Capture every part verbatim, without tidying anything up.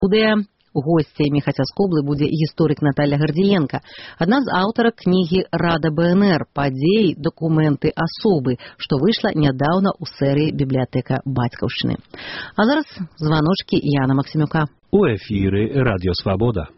Студыя. Госцямі Хацяскоблы будзе гісторык Наталля Гардзіенка, адна з аўтарак кнігі «Рада БНР. Падзеі, дакументы, асобы», што выйшла нядаўна ў серыі «Бібліятэка бацькаўшчыны». А зараз званочкі Яна Максімюка. У эфіры Радіо Свабода.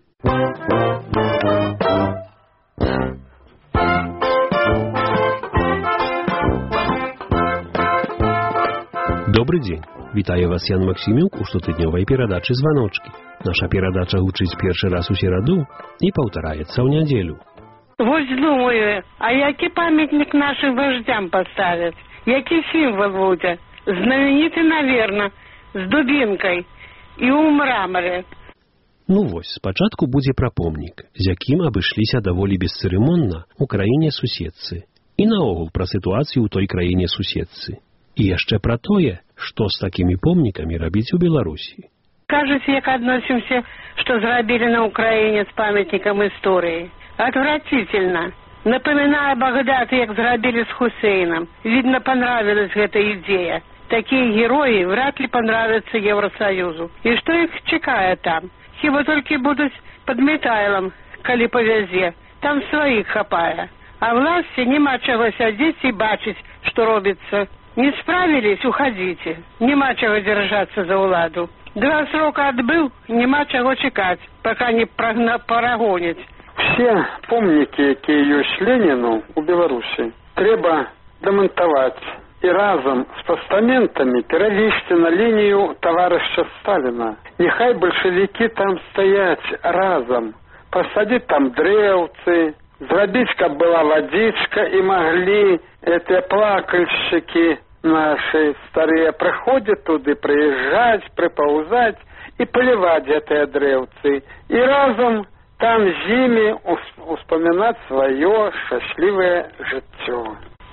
Добрый дзень. Вітаю вас, Ян Максімюк, у штотыднёвай перадачы «Званочкі». Наша перадача гучыць першы раз у сераду і паўтараецца ў нядзелю. Вось думаю, а які памятнік нашим вождям поставят? Які символ будет? Знаменитый, наверное, с дубинкой и у мраморы. Ну вось, спачатку будзе пра помнік, з якім абышліся даволі бесцырымонна ў краіне-суседцы. І наогул пра сітуацыю ў той краіне-суседцы. І яшчэ пра тое, што з такімі помнікамі рабіць у Беларусі. Кажется, як относимся, что зрабили на Украине с памятником истории. Отвратительно. Напоминаю Багдад, як зрабили с Хусейном. Видно, понравилась эта идея. Такие герои вряд ли понравятся Евросоюзу. И что их чекает там? Хіба только будут под металлом, коли повезе. Там своих хапая. А власти нема чего сидеть и бачить, что робится. Не справились, уходите. Нема чего держаться за уладу. Два срока отбыл, нема чего чекать, пока не прогна... парагонить. Все помнікі, якія ёсць Леніну у Беларусі, трэба дамантаваць і разам з пастаментамі перавесці на лінію таварыша Сталіна. Няхай бальшавікі там стаяць разам, пасадзіць там дрэўцы, зрабіць, каб была вадзічка і маглі гэтыя плакальшчыкі наши старые проходят туды, приезжать, припаузать и поливать гэтыя дрэўцы. И разом там зімі успоминать свое счастливое жыццё.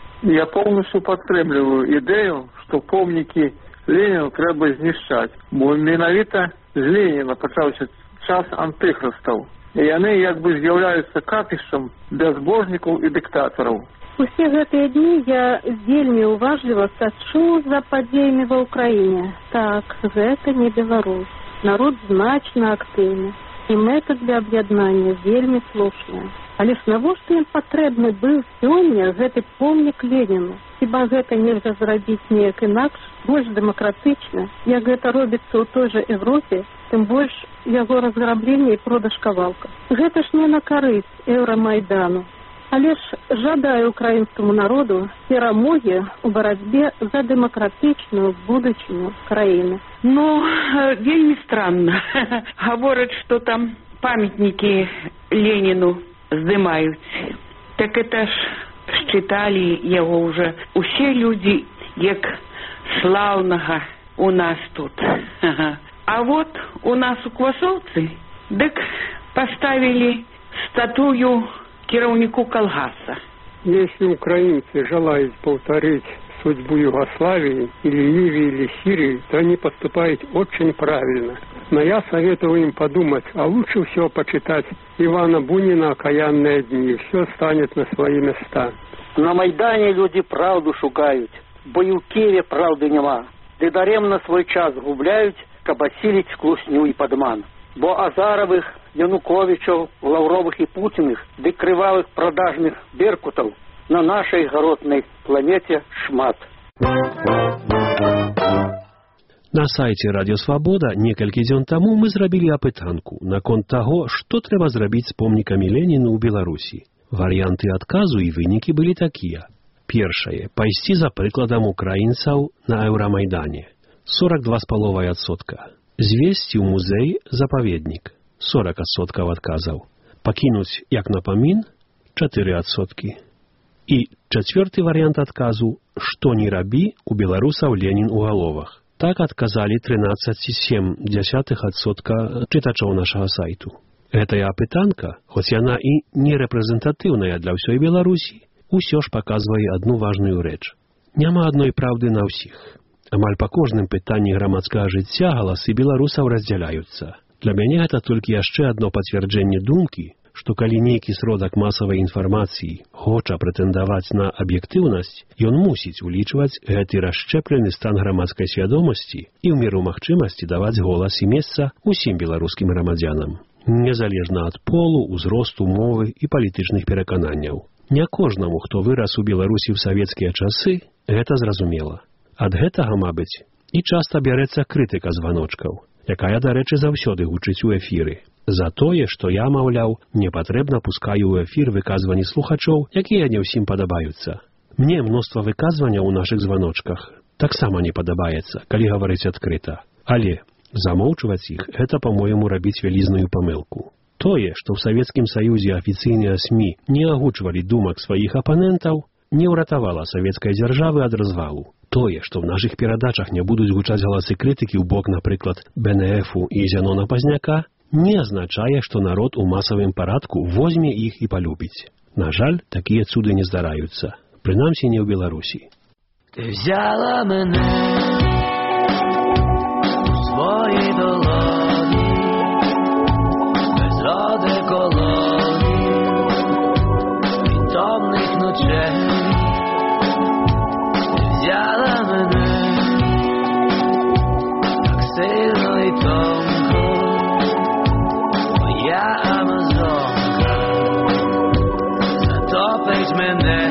Я полностью падтрымліваю ідэю, что помнікі Леніну трэба знішчаць, бо менавіта з Леніна пачаўся час антыхрыстаў. І яны як бы з'яўляюцца капішчам бязбожнікаў і дыктатараў. Усе гэтыя дні я вельмі уважліва сачу за падзеямі ва ўкраіне. Так, гэта не Беларусь. Народ значна актыўны. І мэта для аб'яднання вельмі слушная. Але ж навошта ім патрэбны быў сёння гэты помнік Леніну? Хіба гэта нельга зрабіць неяк інакш, больш дэмакратычна, як гэта робіцца ў той жа Европе, тым больш яго разграблення і продаж кавалка. Гэта ж не на карысць Еўрамайдану. Але ж жадаю украінскаму народу перамогі ў барацьбе за дэмакратычную будучыню краіны. Ну, вельмі странно. Говорят, что там памятники Ленину здымаюць. Так это ж считали его уже усе люди, як славнага у нас тут. А вот у нас у Квасовцы, дык поставили статую кіраўніку калгаса. Если украинцы желают повторить судьбу Югославии, или Ливии, или Сирии, то они поступают очень правильно. Но я советую им подумать, а лучше всего почитать Ивана Бунина «Окаянные дни». Все станет на свои места. На Майдане люди правду шукают, бо і в Киеве правды нема. Ды даремно свой час губляють, каб осилить клусню и подман. Бо Азаровых, Януковичев, Лавровых и Путиных, ды кривавых продажных беркутов на нашей городной планете шмат. На сайце Радіо Свабода некалькі дзён таму мы зрабілі апытанку наконт таго, што трэба зрабіць з помнікамі Леніну ў Беларусі. Варыянты адказу і вынікі былі такія. Першае, пайсці за прыкладам украінцаў на Еўрамайдане. сорок два з паловай адсотка. Звесці ў музей запаведнік. сорок адсоткаў адказаў. Пакінуць як напамін чатыры адсоткі. І чацвёрты варыянт адказу, што не рабі, у беларусаў Ленін у галовах. Так адказалі трынаццаць цэлых сем дзясятых адсотка чытачоў нашага сайту. Гэтая апытанка, хоць яна і не рэпрэзентатыўная для ўсёй Беларусі, усё ж паказвае адну важную рэч. Няма адной праўды на ўсіх. Амаль па кожным пытанні грамадскага жыцця галасы беларусаў раздзяляюцца. Для мяне гэта толькі яшчэ адно пацвярджэнне думкі, што калі нейкі сродак масавай інфармацыі хоча прэтэндаваць на аб'ектыўнасць, ён мусіць улічваць гэты расшчэплены стан грамадскай свядомасці і ў меру магчымасці даваць голас і месца усім беларускім грамадзянам, незалежна ад полу, узросту, мовы і палітычных перакананняў. Не кожнаму, хто вырас у Беларусі ў савецкія часы, гэта зразумела. Ад гэтага, мабыць, і часта бярэцца крытыка званочкаў, якая, дарэчы, заўсёды гучыць у эфіры. За тое, што я, маўляў, непатрэбна пускаю ў эфір выказванні слухачоў, якія не ўсім падабаюцца. Мне мноства выказванняў у нашых званочках таксама не падабаецца, калі гаварыць адкрыта. Але замоўчваць іх – гэта, па-мойму, рабіць вялізную памылку. Тое, што ў Савецкім Саюзе афіцыйныя СМІ не агучвалі думак сваіх апанентаў, не ўратавала савецкай дзяржавы ад развалу. Тое, што ў нашых перадачах не будуць гучаць галасы крытыкі ў бок, напрыклад, БНФу і Зянона Пазняка, не азначае, што народ у масавым парадку возьме іх і палюбіць. На жаль, такія цуды не здараюцца. Прынамсі, не ў Беларусі. Ти взяла мене у свої долоні, без одеколонів, відтомних ночей. Ти взяла мене так сильно і тонко, моя амазонка затопить мене.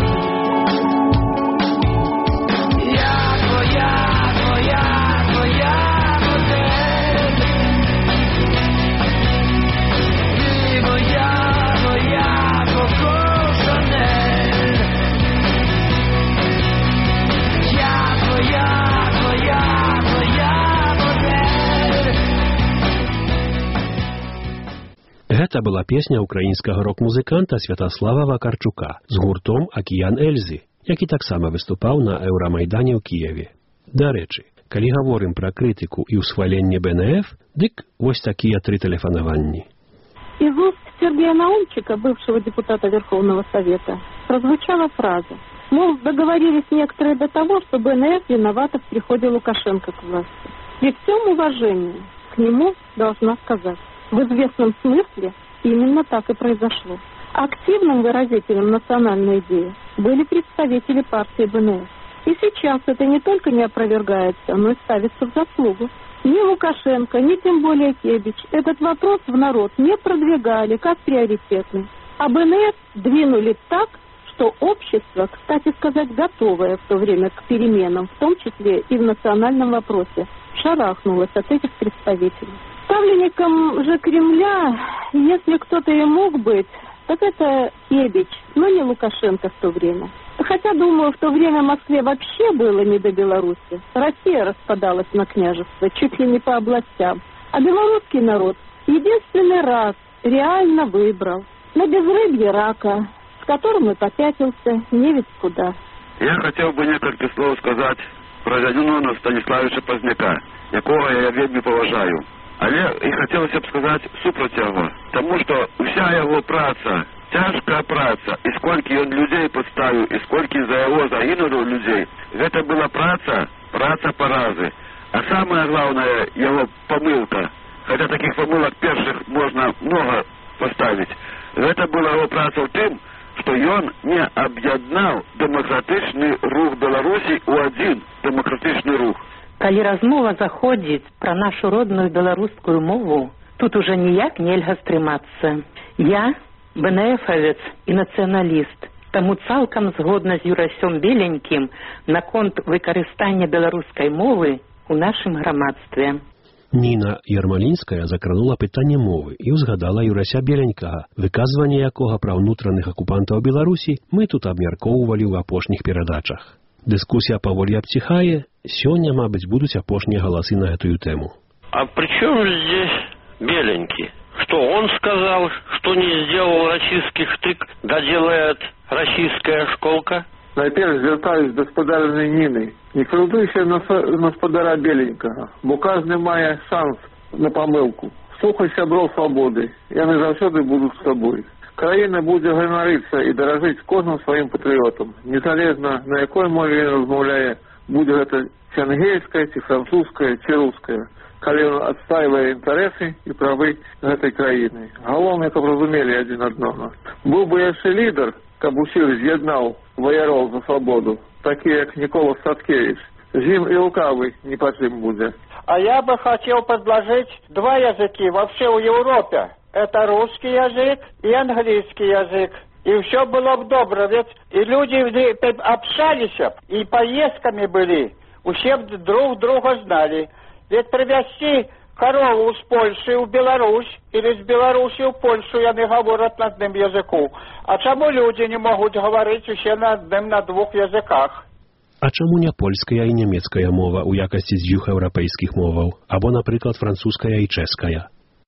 Гэта была песня украінскага рок-музыканта Святаслава Вакарчука з гуртом «Акіян Эльзы», які таксама выступаў на Еўрамайдане ў Кіеве. Дарэчы, калі гаворым пра крытыку і ўсхваленне БНФ, дык вось такія тры тэлефанаванні. Из уст Сергея Наумчика, бывшего депутата Верховного Совета, прозвучала фраза, мол, договорились некоторые до того, что БНФ виновата в приходе Лукашенко к власти. При всем уважении к нему должна сказать, в известном смысле именно так и произошло. Активным выразителем национальной идеи были представители партии БНФ. И сейчас это не только не опровергается, но и ставится в заслугу. Ни Лукашенко, ни тем более Кебич этот вопрос в народ не продвигали как приоритетный. А БНФ двинули так, что общество, кстати сказать, готовое в то время к переменам, в том числе и в национальном вопросе, шарахнулось от этих представителей. Ставленником же Кремля, если кто-то и мог быть, так это Кебич, но не Лукашенко в то время. Хотя, думаю, в то время Москве вообще было не до Беларуси. Россия распадалась на княжество, чуть ли не по областям. А белорусский народ единственный раз реально выбрал на безрыбье рака, с которым и попятился не ведь куда. Я хотел бы несколько слов сказать про Зянона Станіславовича Пазняка, якого я вельми поважаю. Але і хотілося б сказати супроть його, тому що вся його праця, тяжка праця, і скільки він людей поставив, і скільки за його загинуло людей, це була праця, праця поразы. А самое главное, его помылка, хотя таких помылок перших можно много поставить, это была его праця в тем, что он не объединял демократичный рух Беларуси у один демократичный рух. Калі размова заходзіць пра нашу родную беларускую мову, тут уже ніяк нельга стрымацца. Я БНФовец і нацыяналіст, таму цалкам згодна з Юрасём Беленькім наконт выкарыстання беларускай мовы ў нашым грамадстве. Ніна Ярмалінская закранула пытанне мовы і ўзгадала Юрася Беленькага, выказванне якога пра ўнутраных акупантаў Беларусі мы тут абмяркоўвалі ў апошніх перадачах. Дискуссия паволі абціхае, сёння, мабыць, будуць апошнія галасы на эту тему. А при чем здесь Беленький? Что он сказал, что не сделал российский штык, да делает российская школка? Найперш звертаюсь до господарної Ніни. Не крутуйся на господара Беленького, бо кожен має шанс на помилку. Слухай сябров свободи, яны заўсёды будуть з тобою. Країна буде ганаритися і дорожити кожним своїм патріотом, незалежно на якій мові він розмовляє, буде це чи англійська, чи французька, чи русська. калі ён адстаивае інтарэсы і правы гэтай краіны. Галоўнае, каб разумелі адзін аднаго. Быў бы яшчэ лідар, каб усіх з'яднаў ваяроў за свабоду, такі як Нікола Статкевич. З ім і лукавы не па чым будзе. А я бы хотел предложить два языки вообще в Европе. Это русский язык и английский язык. И все было бы добро, ведь и люди общались, и поездками были, все друг друга знали. Ведь привезти корову с Польши в Беларусь или с Беларуси в Польшу, они говорят на одном языку. А чему люди не могут говорить все на одном, на двух языках? А чаму не польская і нямецкая мова ў якасці дзвюх еўрапейскіх моваў, або, напрыклад, французская і чэшская?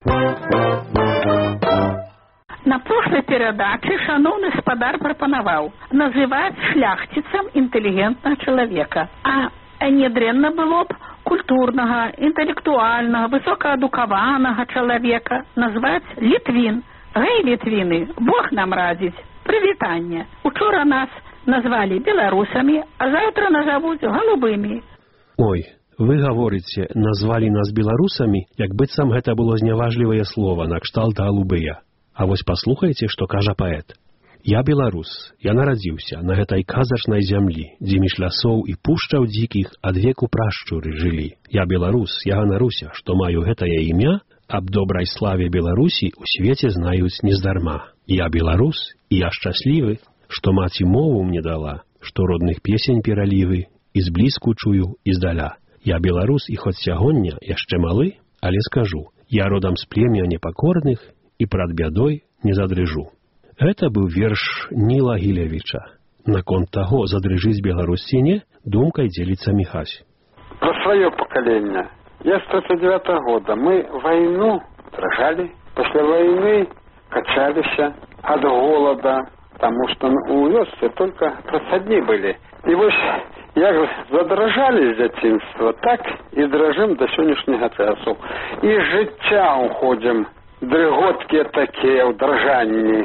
На прошлой передаче шановный спадар пропонував называть шляхтицем интеллигентного человека. А недренно было б культурного, интеллектуального, высокоадукованного человека назвать Литвин. Гей, Литвины, Бог нам радить. Привитание. Учора нас назвали белорусами, а завтра назовут голубыми. Ой, вы гаворыце, назвалі нас беларусамі, як быццам гэта было зняважлівае слова на кшталт голубыя. А вось паслухайце, што кажа паэт. Я беларус, я нарадзіўся на гэтай казачнай зямлі, дзе між лясоў і пушчаў дзікіх ад веку прашчуры жылі. Я беларус, я ганаруся, што маю гэтае імя, аб добрай славе Беларусі ў свеце знаюць нездарма. Я беларус, і я шчаслівы, што маці мову мне дала, што родных песень пералівы, і зблізку чую, і здаля. Я беларус, і хоць сягоння яшчэ малы, але скажу, я родам з племя непакорных, і прад бядой не задрыжу. Гэта быў верш Ніла Гілевіча. Наконт таго, задрыжыць Беларусь ці не, думкай дзеліцца Міхась. Про свое поколение. Я с тридцать девятого года. Мы войну дрожали, после войны качались от голода, потому что у вёсцы только просадни были. И вот як задрожали з дзяцінства, так і дрожим до сённяшняга часу. І жыцця уходим, дрыготкі такія ў дрожанні.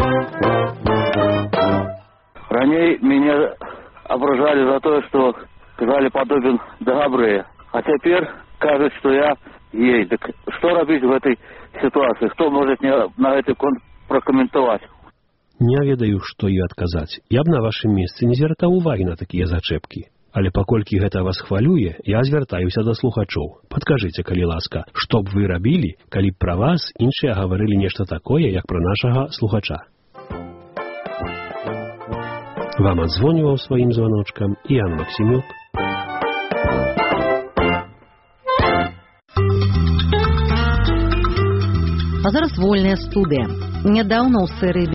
Раней меня ображали за то, что сказали подобен до Габрея. А теперь кажется, что я ей. Так что робить в этой ситуации? Кто может мне на это прокомментовать? Не ведаю, што і адказаць. Я б на вашым месцы не звяртаў увагі на такія зачэпкі. Але паколькі гэта вас хвалюе, я звяртаюся да слухачоў. Падкажыце, калі ласка, што б вы рабілі, калі б пра вас іншыя гаварылі нешта такое, як пра нашага слухача? Вам адзвоніваў сваім званочкам Іан Максімюк. А зараз вольная студыя. Нядаўна ў серыі